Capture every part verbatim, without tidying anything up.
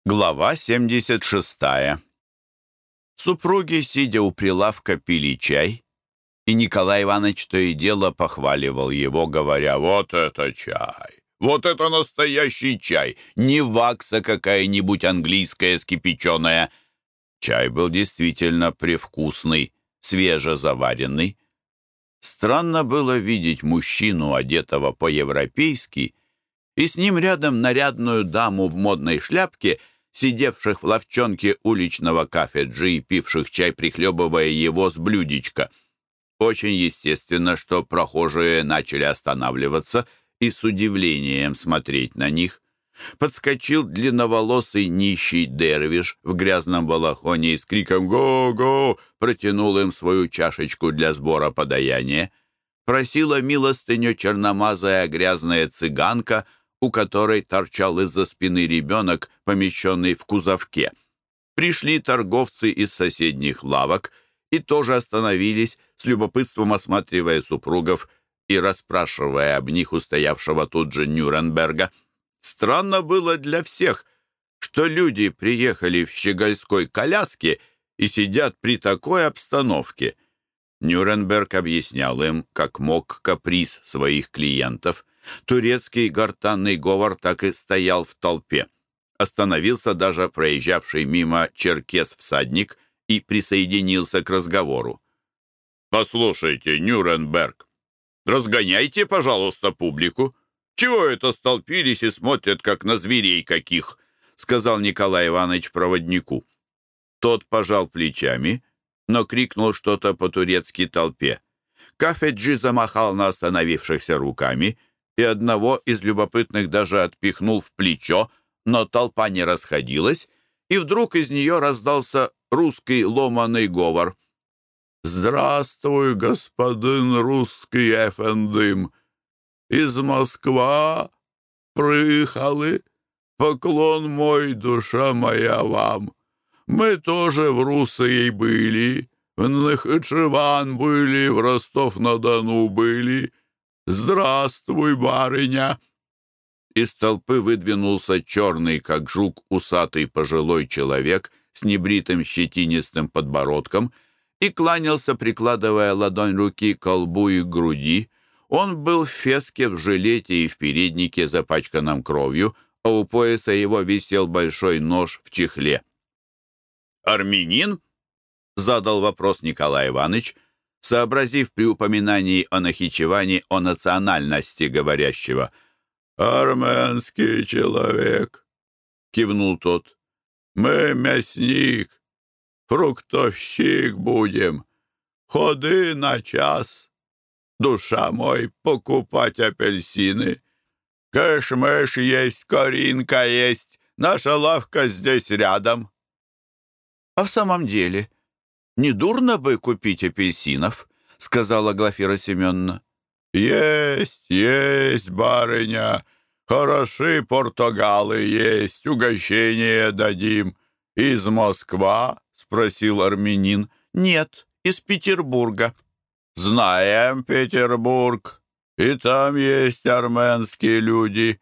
Глава семьдесят шестая. Супруги, сидя у прилавка, пили чай, и Николай Иванович то и дело похваливал его, говоря: «Вот это чай! Вот это настоящий чай! Не вакса какая-нибудь английская скипяченая!» Чай был действительно привкусный, свежезаваренный. Странно было видеть мужчину, одетого по-европейски, и с ним рядом нарядную даму в модной шляпке, сидевших в лавчонке уличного кафе-джи и пивших чай, прихлебывая его с блюдечка. Очень естественно, что прохожие начали останавливаться и с удивлением смотреть на них. Подскочил длинноволосый нищий дервиш в грязном балахоне и с криком «Го-го!» протянул им свою чашечку для сбора подаяния. Просила милостыню черномазая грязная цыганка, у которой торчал из-за спины ребенок, помещенный в кузовке. Пришли торговцы из соседних лавок и тоже остановились, с любопытством осматривая супругов и расспрашивая об них у стоявшего тут же Нюрнберга. Странно было для всех, что люди приехали в щегольской коляске и сидят при такой обстановке. Нюрнберг объяснял им, как мог, каприз своих клиентов. Турецкий гортанный говор так и стоял в толпе. Остановился даже проезжавший мимо черкес-всадник и присоединился к разговору. «Послушайте, Нюрнберг, разгоняйте, пожалуйста, публику. Чего это столпились и смотрят, как на зверей каких?» — сказал Николай Иванович проводнику. Тот пожал плечами, но крикнул что-то по-турецки толпе. Кафеджи замахал на остановившихся руками и одного из любопытных даже отпихнул в плечо, но толпа не расходилась, и вдруг из нее раздался русский ломаный говор. «Здравствуй, господин русский эфендым! Из Москва приехали, поклон мой, душа моя, вам. Мы тоже в Руссии были, в Нахичеван были, в Ростов-на-Дону были. Здравствуй, барыня!» Из толпы выдвинулся черный, как жук, усатый пожилой человек с небритым щетинистым подбородком и кланялся, прикладывая ладонь руки к колбу и к груди. Он был в феске, в жилете и в переднике, запачканном кровью, а у пояса его висел большой нож в чехле. «Армянин?» — задал вопрос Николай Иванович, сообразив при упоминании о Нахичеване о национальности говорящего. «Армянский человек», — кивнул тот. «Мы мясник, фруктовщик будем. Ходы на час, душа мой, покупать апельсины. Кэш-мэш есть, коринка есть, наша лавка здесь рядом». «А в самом деле, не дурно бы купить апельсинов?» — сказала Глафира Семеновна. «Есть, есть, барыня, хороши португалы есть, угощение дадим. Из Москва?» — спросил армянин. «Нет, из Петербурга». «Знаем Петербург, и там есть армянские люди».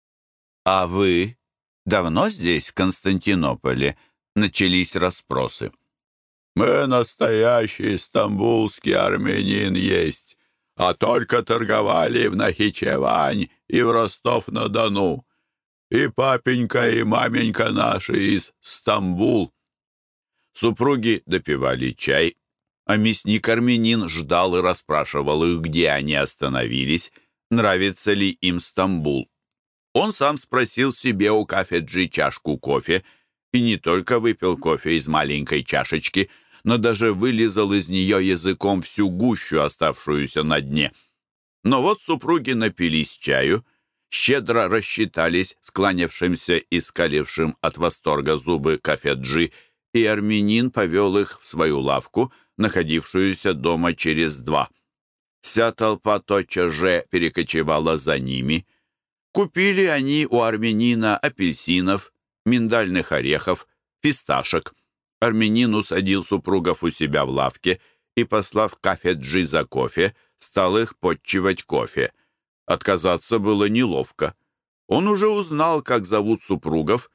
«А вы давно здесь, в Константинополе?» — начались расспросы. «Мы настоящий стамбульский армянин есть, а только торговали в Нахичевань и в Ростов-на-Дону. И папенька, и маменька наши из Стамбул». Супруги допивали чай, а мясник-армянин ждал и расспрашивал их, где они остановились, нравится ли им Стамбул. Он сам спросил себе у кафеджи чашку кофе и не только выпил кофе из маленькой чашечки, но даже вылизал из нее языком всю гущу, оставшуюся на дне. Но вот супруги напились чаю, щедро рассчитались с кланявшимся и скалившим от восторга зубы кафеджи, и армянин повел их в свою лавку, находившуюся дома через два. Вся толпа тотчас же перекочевала за ними. Купили они у армянина апельсинов, миндальных орехов, фисташек. Армянин усадил супругов у себя в лавке и, послав кафеджи за кофе, стал их подчивать кофе. Отказаться было неловко. Он уже узнал, как зовут супругов,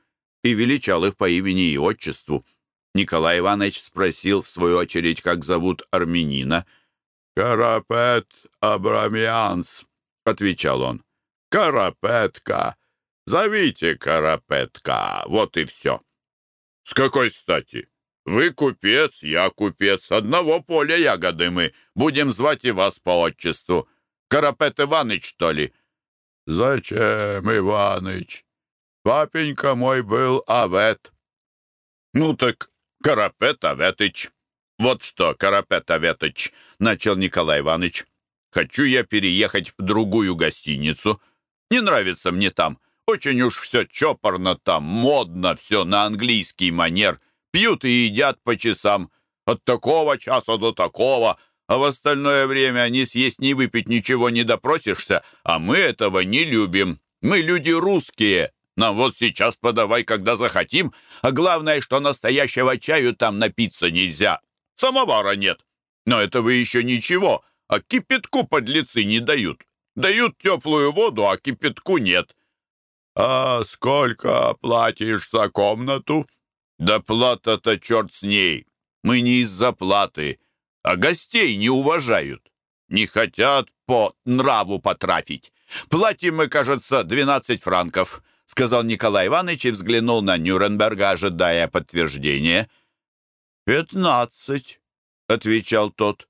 и величал их по имени и отчеству. Николай Иванович спросил, в свою очередь, как зовут армянина. «Карапет Абрамянс», — отвечал он. «Карапетка. Зовите Карапетка. Вот и все». «С какой стати? Вы купец, я купец. Одного поля ягоды мы. Будем звать и вас по отчеству. Карапет Иваныч, что ли?» «Зачем, Иваныч? Папенька мой был Авет». «Ну так Карапет Аветыч». «Вот что, Карапет Аветыч», — начал Николай Иванович. «Хочу я переехать в другую гостиницу. Не нравится мне там. Очень уж все чопорно там, модно, все на английский манер. Пьют и едят по часам. От такого часа до такого. А в остальное время ни съесть, ни выпить ничего не допросишься. А мы этого не любим. Мы люди русские. Нам вот сейчас подавай, когда захотим. А главное, что настоящего чаю там напиться нельзя. Самовара нет. Но этого еще ничего. А кипятку подлецы не дают. Дают теплую воду, а кипятку нет». «А сколько платишь за комнату?» «Да плата-то черт с ней. Мы не из-за платы, а гостей не уважают. Не хотят по нраву потрафить. Платим мы, кажется, двенадцать франков», — сказал Николай Иванович и взглянул на Нюрнберга, ожидая подтверждения. «Пятнадцать», — отвечал тот.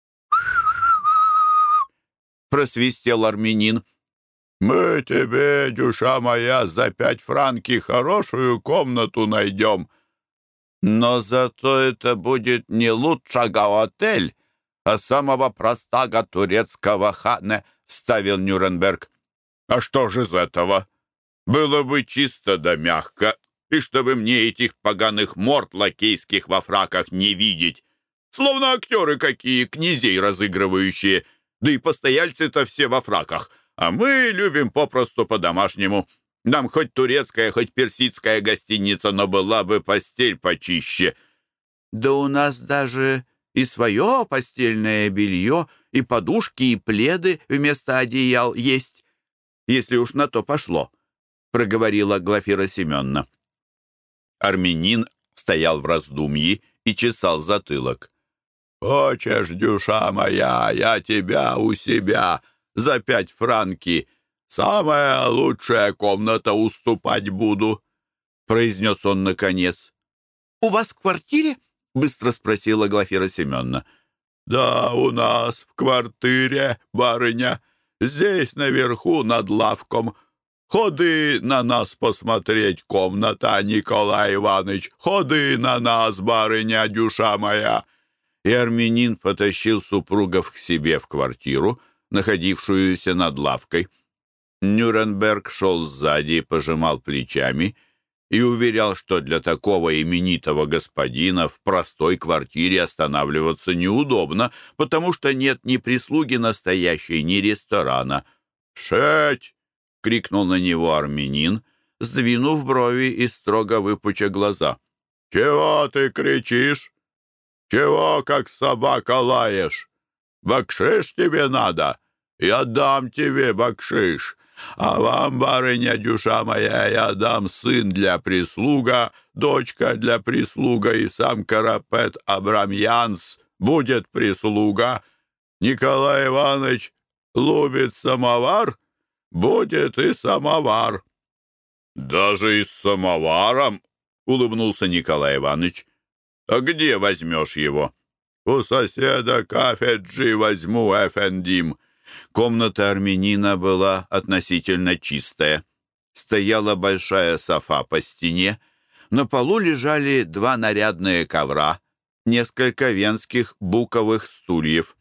Просвистел армянин. «Мы тебе, душа моя, за пять франки хорошую комнату найдем. Но зато это будет не лучшего отель, а самого простого турецкого хана», — вставил Нюрнберг. «А что же из этого? Было бы чисто да мягко, и чтобы мне этих поганых морд лакейских во фраках не видеть. Словно актеры какие, князей разыгрывающие, да и постояльцы-то все во фраках. А мы любим попросту по-домашнему. Нам хоть турецкая, хоть персидская гостиница, но была бы постель почище». «Да у нас даже и свое постельное белье, и подушки, и пледы вместо одеял есть, если уж на то пошло», — проговорила Глафира Семеновна. Армянин стоял в раздумье и чесал затылок. «Хочешь, душа моя, я тебя у себя за пять франки самая лучшая комната уступать буду», — произнес он наконец. «У вас в квартире?» — быстро спросила Глафира Семеновна. «Да, у нас в квартире, барыня. Здесь наверху над лавком. Ходи на нас посмотреть, комната, Николай Иванович. Ходи на нас, барыня, душа моя». И армянин потащил супругов к себе в квартиру, находившуюся над лавкой. Нюрнберг шел сзади, пожимал плечами и уверял, что для такого именитого господина в простой квартире останавливаться неудобно, потому что нет ни прислуги настоящей, ни ресторана. «Шеть!» — крикнул на него армянин, сдвинув брови и строго выпуча глаза. «Чего ты кричишь? Чего, как собака, лаешь? Бакшиш тебе надо? Я дам тебе бакшиш. А вам, барыня, душа моя, я дам сын для прислуга, дочка для прислуга и сам Карапет Абрамянс будет прислуга. Николай Иванович любит самовар, будет и самовар». «Даже и с самоваром?» — улыбнулся Николай Иванович. «А где возьмешь его?» «У соседа Кафеджи возьму, эфендим». Комната армянина была относительно чистая. Стояла большая софа по стене. На полу лежали два нарядные ковра, несколько венских буковых стульев.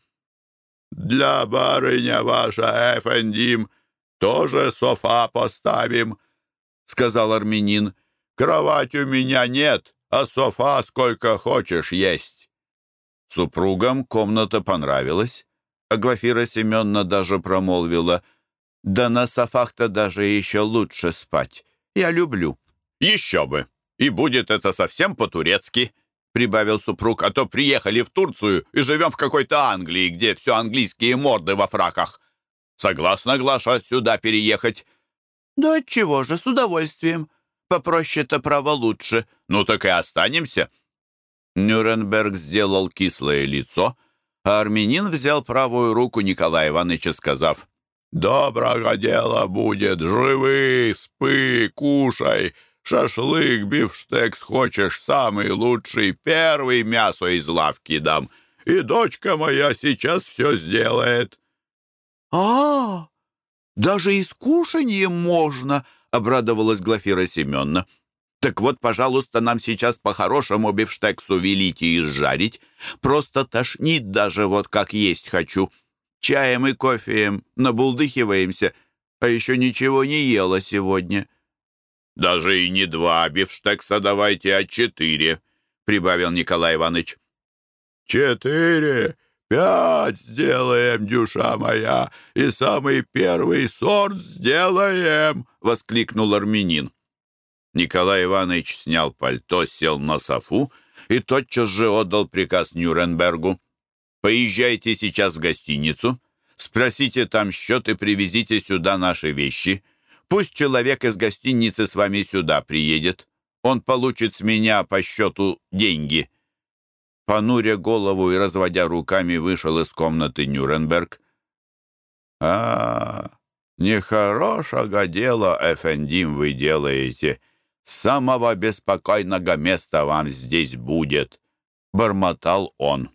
«Для барыня ваша, эфендим, тоже софа поставим», — сказал армянин. «Кровать у меня нет, а софа сколько хочешь есть». Супругам комната понравилась, а Глафира Семеновна даже промолвила: «Да на софах-то даже еще лучше спать. Я люблю». «Еще бы! И будет это совсем по-турецки», — прибавил супруг, «а то приехали в Турцию и живем в какой-то Англии, где все английские морды во фраках. Согласна, Глаша, сюда переехать?» «Да отчего же, с удовольствием. Попроще-то право лучше. Ну так и останемся». Нюрнберг сделал кислое лицо, а армянин взял правую руку Николая Ивановича, сказав: «Доброго дела будет, живы, спы, кушай, шашлык, бифштекс хочешь, самый лучший, первый мясо из лавки дам, и дочка моя сейчас все сделает». «А, даже и с кушаньем можно», — обрадовалась Глафира Семеновна. «Так вот, пожалуйста, нам сейчас по-хорошему бифштексу велите и изжарить. Просто тошнит даже, вот как есть хочу. Чаем и кофеем набулдыхиваемся, а еще ничего не ела сегодня». «Даже и не два бифштекса давайте, а четыре», — прибавил Николай Иванович. «Четыре? Пять сделаем, дюша моя, и самый первый сорт сделаем!» — воскликнул армянин. Николай Иванович снял пальто, сел на софу и тотчас же отдал приказ Нюрнбергу: «Поезжайте сейчас в гостиницу, спросите там счет и привезите сюда наши вещи. Пусть человек из гостиницы с вами сюда приедет. Он получит с меня по счету деньги». Понуря голову и разводя руками, вышел из комнаты Нюрнберг. «А, нехорошего дела, эфендим, вы делаете. Самого беспокойного места вам здесь будет», — бормотал он.